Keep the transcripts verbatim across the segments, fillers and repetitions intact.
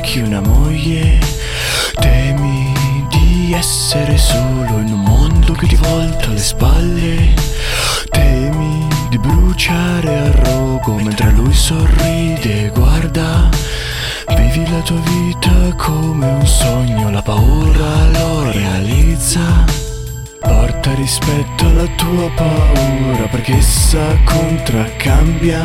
cerchi una moglie, temi di essere solo in un mondo che ti volta le spalle, temi di bruciare a rogo mentre lui sorride e guarda. Vivi la tua vita come un sogno, la paura lo realizza. Porta rispetto alla tua paura perché essa contraccambia.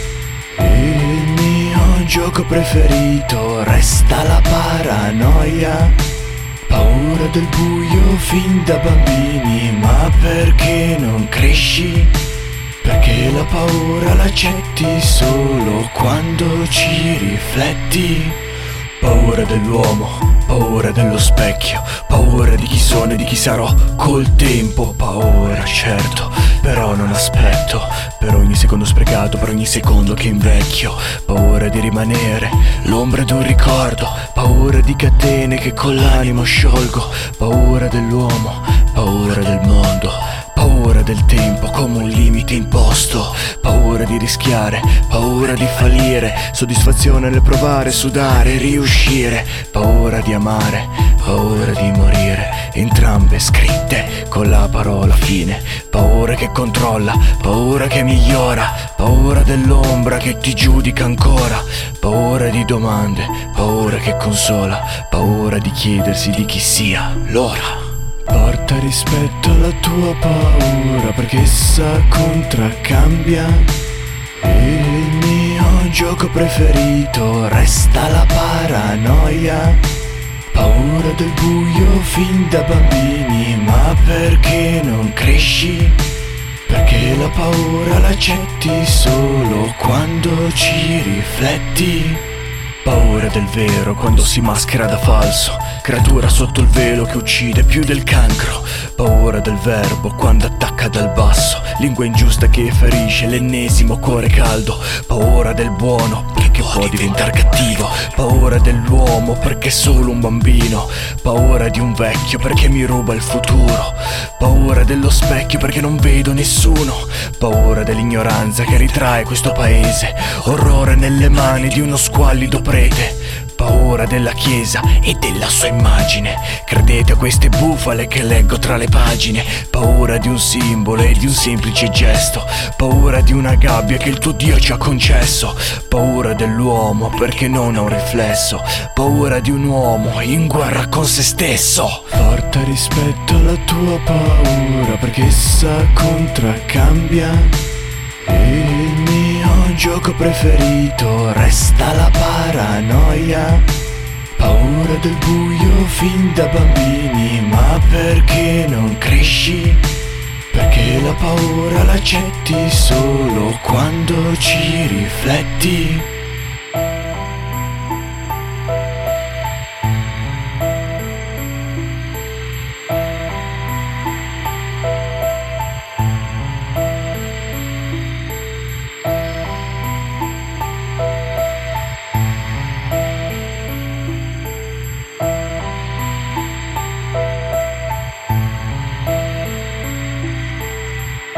Il mio gioco preferito resta la paranoia. Paura del buio fin da bambini, ma perché non cresci? Perché la paura l'accetti solo quando ci rifletti. Paura dell'uomo, paura dello specchio, paura di chi sono e di chi sarò col tempo. Paura, certo, però non aspetto per ogni secondo sprecato, per ogni secondo che invecchio. Paura di rimanere l'ombra di un ricordo, paura di catene che con l'animo sciolgo. Paura dell'uomo, paura del mondo, paura del tempo come un limite imposto. Paura di rischiare, paura di fallire, soddisfazione nel provare, sudare, riuscire. Paura di amare, paura di morire, entrambe scritte con la parola fine. Paura che controlla, paura che migliora, paura dell'ombra che ti giudica ancora. Paura di domande, paura che consola, paura di chiedersi di chi sia l'ora. Porta rispetto alla tua paura perché essa contraccambia. Il mio gioco preferito resta la paranoia. Paura del buio fin da bambini, ma perché non cresci? Perché la paura l'accetti solo quando ci rifletti. Paura del vero quando si maschera da falso, creatura sotto il velo che uccide più del cancro. Paura del verbo quando attacca dal basso, lingua ingiusta che ferisce l'ennesimo cuore caldo. Paura del buono perché può diventare cattivo, paura dell'uomo perché è solo un bambino. Paura di un vecchio perché mi ruba il futuro, paura dello specchio perché non vedo nessuno. Paura dell'ignoranza che ritrae questo paese, orrore nelle mani di uno squallido prete. Paura della chiesa e della sua immagine, credete a queste bufale che leggo tra le pagine. Paura di un simbolo e di un semplice gesto, paura di una gabbia che il tuo Dio ci ha concesso. Paura dell'uomo perché non ha un riflesso, paura di un uomo in guerra con se stesso. Porta rispetto alla tua paura perché essa contraccambia. Il mio gioco preferito resta la paranoia. Paura del buio fin da bambini, ma perché non cresci? Perché la paura l'accetti solo quando ci rifletti.